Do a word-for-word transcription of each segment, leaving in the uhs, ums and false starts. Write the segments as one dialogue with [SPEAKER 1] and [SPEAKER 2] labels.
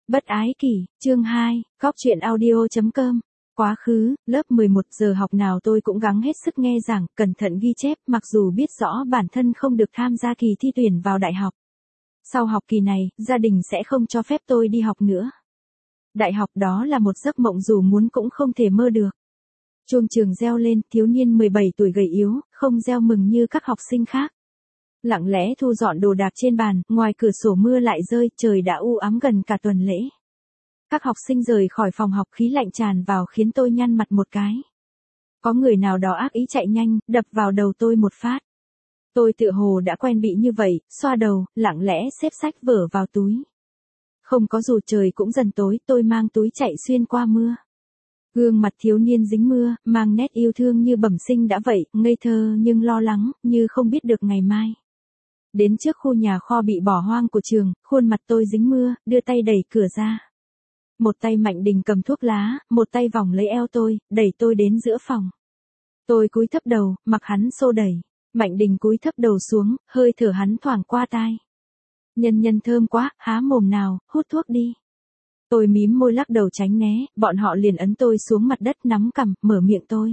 [SPEAKER 1] Bất ái kỷ, chương hai, góc chuyện audio chấm com. Quá khứ, lớp mười một giờ học nào tôi cũng gắng hết sức nghe giảng, cẩn thận ghi chép, mặc dù biết rõ bản thân không được tham gia kỳ thi tuyển vào đại học. Sau học kỳ này, gia đình sẽ không cho phép tôi đi học nữa. Đại học đó là một giấc mộng dù muốn cũng không thể mơ được. Chuông trường reo lên, thiếu niên mười bảy tuổi gầy yếu, không reo mừng như các học sinh khác. Lặng lẽ thu dọn đồ đạc trên bàn, ngoài cửa sổ mưa lại rơi, trời đã u ám gần cả tuần lễ. Các học sinh rời khỏi phòng học, khí lạnh tràn vào khiến tôi nhăn mặt một cái. Có người nào đó ác ý chạy nhanh, đập vào đầu tôi một phát. Tôi tựa hồ đã quen bị như vậy, xoa đầu, lặng lẽ xếp sách vở vào túi. Không có dù trời cũng dần tối, tôi mang túi chạy xuyên qua mưa. Gương mặt thiếu niên dính mưa, mang nét yêu thương như bẩm sinh đã vậy, ngây thơ nhưng lo lắng, như không biết được ngày mai. Đến trước khu nhà kho bị bỏ hoang của trường, khuôn mặt tôi dính mưa, đưa tay đẩy cửa ra. Một tay Mạnh Đình cầm thuốc lá, một tay vòng lấy eo tôi, đẩy tôi đến giữa phòng. Tôi cúi thấp đầu, mặc hắn xô đẩy. Mạnh Đình cúi thấp đầu xuống, hơi thở hắn thoảng qua tai. Nhân nhân thơm quá, há mồm nào, hút thuốc đi. Tôi mím môi lắc đầu tránh né, bọn họ liền ấn tôi xuống mặt đất nắm cằm, mở miệng tôi.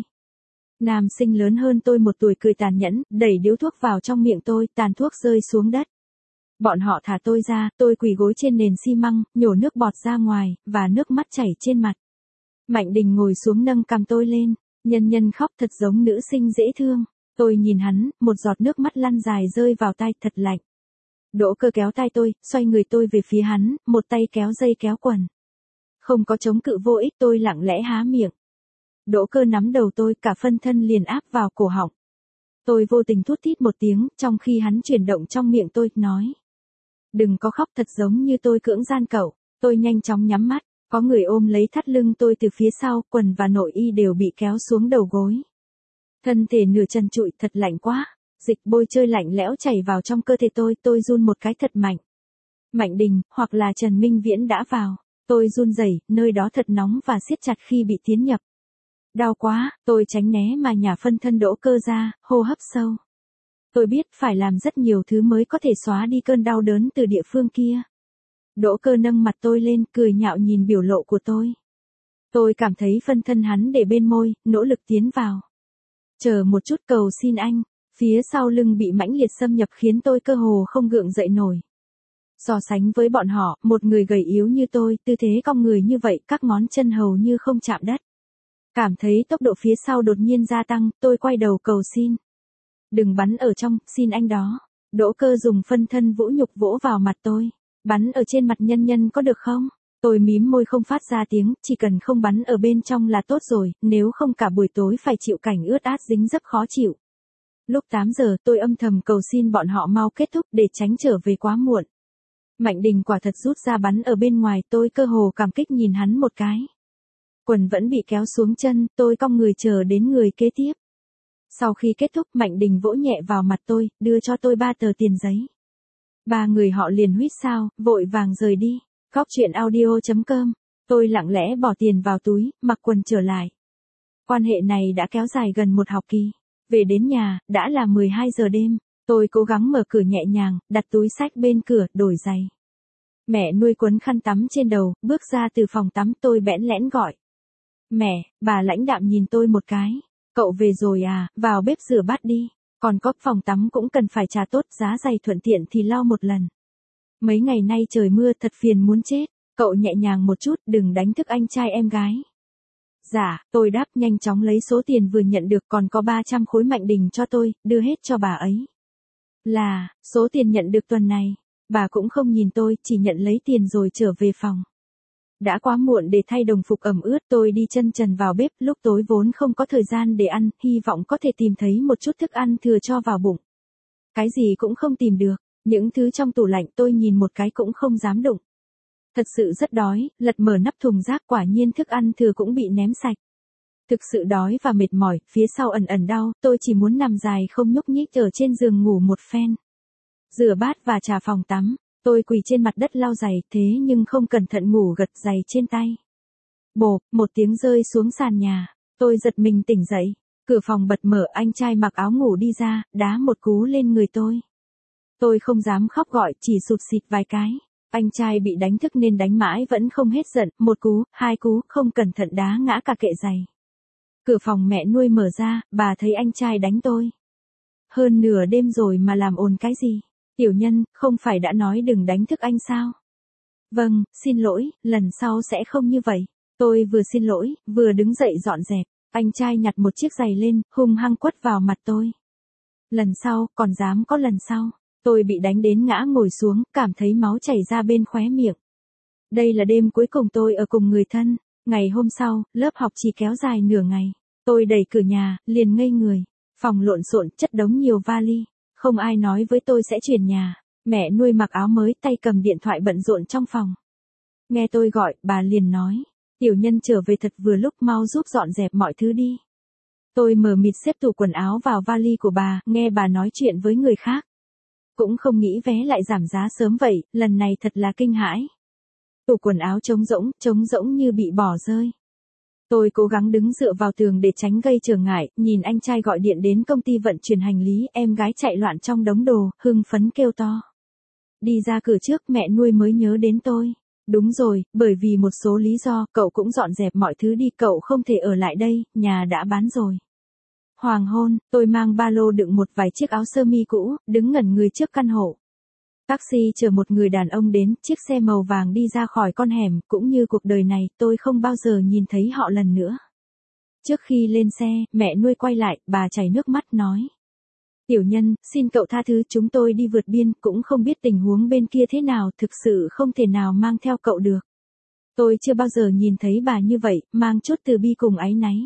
[SPEAKER 1] Nam sinh lớn hơn tôi một tuổi cười tàn nhẫn, đẩy điếu thuốc vào trong miệng tôi, tàn thuốc rơi xuống đất. Bọn họ thả tôi ra, tôi quỳ gối trên nền xi măng, nhổ nước bọt ra ngoài, và nước mắt chảy trên mặt. Mạnh Đình ngồi xuống nâng cằm tôi lên, nhân nhân khóc thật giống nữ sinh dễ thương. Tôi nhìn hắn, một giọt nước mắt lăn dài rơi vào tai, thật lạnh. Đỗ Cơ kéo tay tôi, xoay người tôi về phía hắn, một tay kéo dây kéo quần. Không có chống cự vô ích, tôi lặng lẽ há miệng. Đỗ Cơ nắm đầu tôi, cả phân thân liền áp vào cổ họng. Tôi vô tình thút thít một tiếng, trong khi hắn chuyển động trong miệng tôi, nói. Đừng có khóc, thật giống như tôi cưỡng gian cậu. Tôi nhanh chóng nhắm mắt, có người ôm lấy thắt lưng tôi từ phía sau, quần và nội y đều bị kéo xuống đầu gối. Thân thể nửa trần trụi, thật lạnh quá. Dịch bôi trơi lạnh lẽo chảy vào trong cơ thể tôi, tôi run một cái thật mạnh. Mạnh Đình, hoặc là Trần Minh Viễn đã vào. Tôi run rẩy, nơi đó thật nóng và siết chặt khi bị tiến nhập. Đau quá, tôi tránh né mà nhả phân thân Đỗ Cơ ra, hô hấp sâu. Tôi biết phải làm rất nhiều thứ mới có thể xóa đi cơn đau đớn từ địa phương kia. Đỗ Cơ nâng mặt tôi lên, cười nhạo nhìn biểu lộ của tôi. Tôi cảm thấy phân thân hắn để bên môi, nỗ lực tiến vào. Chờ một chút, cầu xin anh. Phía sau lưng bị mãnh liệt xâm nhập khiến tôi cơ hồ không gượng dậy nổi. So sánh với bọn họ, một người gầy yếu như tôi, tư thế cong người như vậy, các ngón chân hầu như không chạm đất. Cảm thấy tốc độ phía sau đột nhiên gia tăng, tôi quay đầu cầu xin. Đừng bắn ở trong, xin anh đó. Đỗ Cơ dùng phân thân vũ nhục vỗ vào mặt tôi. Bắn ở trên mặt nhân nhân có được không? Tôi mím môi không phát ra tiếng, chỉ cần không bắn ở bên trong là tốt rồi, nếu không cả buổi tối phải chịu cảnh ướt át dính rất khó chịu. Lúc tám giờ tôi âm thầm cầu xin bọn họ mau kết thúc để tránh trở về quá muộn. Mạnh Đình quả thật rút ra bắn ở bên ngoài, tôi cơ hồ cảm kích nhìn hắn một cái. Quần vẫn bị kéo xuống chân, tôi cong người chờ đến người kế tiếp. Sau khi kết thúc, Mạnh Đình vỗ nhẹ vào mặt tôi, đưa cho tôi ba tờ tiền giấy. Ba người họ liền huýt sáo, vội vàng rời đi. Góc chuyện audio chấm com. Tôi lặng lẽ bỏ tiền vào túi, mặc quần trở lại. Quan hệ này đã kéo dài gần một học kỳ. Về đến nhà, đã là mười hai giờ đêm. Tôi cố gắng mở cửa nhẹ nhàng, đặt túi xách bên cửa, đổi giày. Mẹ nuôi quấn khăn tắm trên đầu, bước ra từ phòng tắm, tôi bẽn lẽn gọi. Mẹ, bà lãnh đạm nhìn tôi một cái. Cậu về rồi à, vào bếp rửa bát đi. Còn có phòng tắm cũng cần phải trả tốt, giá giày thuận tiện thì lau một lần. Mấy ngày nay trời mưa thật phiền muốn chết. Cậu nhẹ nhàng một chút, đừng đánh thức anh trai em gái. Dạ, tôi đáp nhanh chóng lấy số tiền vừa nhận được, còn có ba trăm khối Mạnh Đình cho tôi, đưa hết cho bà ấy. Là, số tiền nhận được tuần này. Bà cũng không nhìn tôi, chỉ nhận lấy tiền rồi trở về phòng. Đã quá muộn để thay đồng phục ẩm ướt, tôi đi chân trần vào bếp, lúc tối vốn không có thời gian để ăn, hy vọng có thể tìm thấy một chút thức ăn thừa cho vào bụng. Cái gì cũng không tìm được, những thứ trong tủ lạnh tôi nhìn một cái cũng không dám đụng. Thật sự rất đói, lật mở nắp thùng rác, quả nhiên thức ăn thừa cũng bị ném sạch. Thực sự đói và mệt mỏi, phía sau ẩn ẩn đau, tôi chỉ muốn nằm dài không nhúc nhích ở trên giường ngủ một phen. Rửa bát và trà phòng tắm, tôi quỳ trên mặt đất lau giày, thế nhưng không cẩn thận ngủ gật giày trên tay. Bộp, một tiếng rơi xuống sàn nhà, tôi giật mình tỉnh dậy, cửa phòng bật mở, anh trai mặc áo ngủ đi ra, đá một cú lên người tôi. Tôi không dám khóc gọi, chỉ sụt xịt vài cái. Anh trai bị đánh thức nên đánh mãi vẫn không hết giận, một cú, hai cú, không cẩn thận đá ngã cả kệ giày. Cửa phòng mẹ nuôi mở ra, bà thấy anh trai đánh tôi. Hơn nửa đêm rồi mà làm ồn cái gì? Tiểu Nhân, không phải đã nói đừng đánh thức anh sao? Vâng, xin lỗi, lần sau sẽ không như vậy. Tôi vừa xin lỗi, vừa đứng dậy dọn dẹp. Anh trai nhặt một chiếc giày lên, hung hăng quất vào mặt tôi. Lần sau, còn dám có lần sau. Tôi bị đánh đến ngã ngồi xuống, cảm thấy máu chảy ra bên khóe miệng. Đây là đêm cuối cùng tôi ở cùng người thân. Ngày hôm sau, lớp học chỉ kéo dài nửa ngày. Tôi đẩy cửa nhà, liền ngây người. Phòng lộn xộn, chất đống nhiều vali. Không ai nói với tôi sẽ chuyển nhà. Mẹ nuôi mặc áo mới, tay cầm điện thoại bận rộn trong phòng. Nghe tôi gọi, bà liền nói. Tiểu Nhân trở về thật vừa lúc, mau giúp dọn dẹp mọi thứ đi. Tôi mờ mịt xếp tủ quần áo vào vali của bà, nghe bà nói chuyện với người khác. Cũng không nghĩ vé lại giảm giá sớm vậy, lần này thật là kinh hãi. Tủ quần áo trống rỗng, trống rỗng như bị bỏ rơi. Tôi cố gắng đứng dựa vào tường để tránh gây trở ngại, nhìn anh trai gọi điện đến công ty vận chuyển hành lý, em gái chạy loạn trong đống đồ, hưng phấn kêu to. Đi ra cửa trước, mẹ nuôi mới nhớ đến tôi. Đúng rồi, bởi vì một số lý do, cậu cũng dọn dẹp mọi thứ đi, cậu không thể ở lại đây, nhà đã bán rồi. Hoàng hôn, tôi mang ba lô đựng một vài chiếc áo sơ mi cũ, đứng ngẩn người trước căn hộ. Taxi chở một người đàn ông đến, chiếc xe màu vàng đi ra khỏi con hẻm, cũng như cuộc đời này, tôi không bao giờ nhìn thấy họ lần nữa. Trước khi lên xe, mẹ nuôi quay lại, bà chảy nước mắt nói. Tiểu Nhân, xin cậu tha thứ, chúng tôi đi vượt biên, cũng không biết tình huống bên kia thế nào, thực sự không thể nào mang theo cậu được. Tôi chưa bao giờ nhìn thấy bà như vậy, mang chút từ bi cùng áy náy.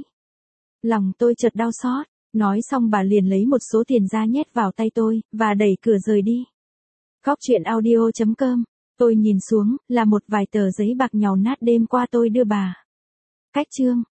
[SPEAKER 1] Lòng tôi chợt đau xót, nói xong bà liền lấy một số tiền ra nhét vào tay tôi, và đẩy cửa rời đi. Góc truyện audio chấm com, tôi nhìn xuống, là một vài tờ giấy bạc nhàu nát đêm qua tôi đưa bà. Cách chương.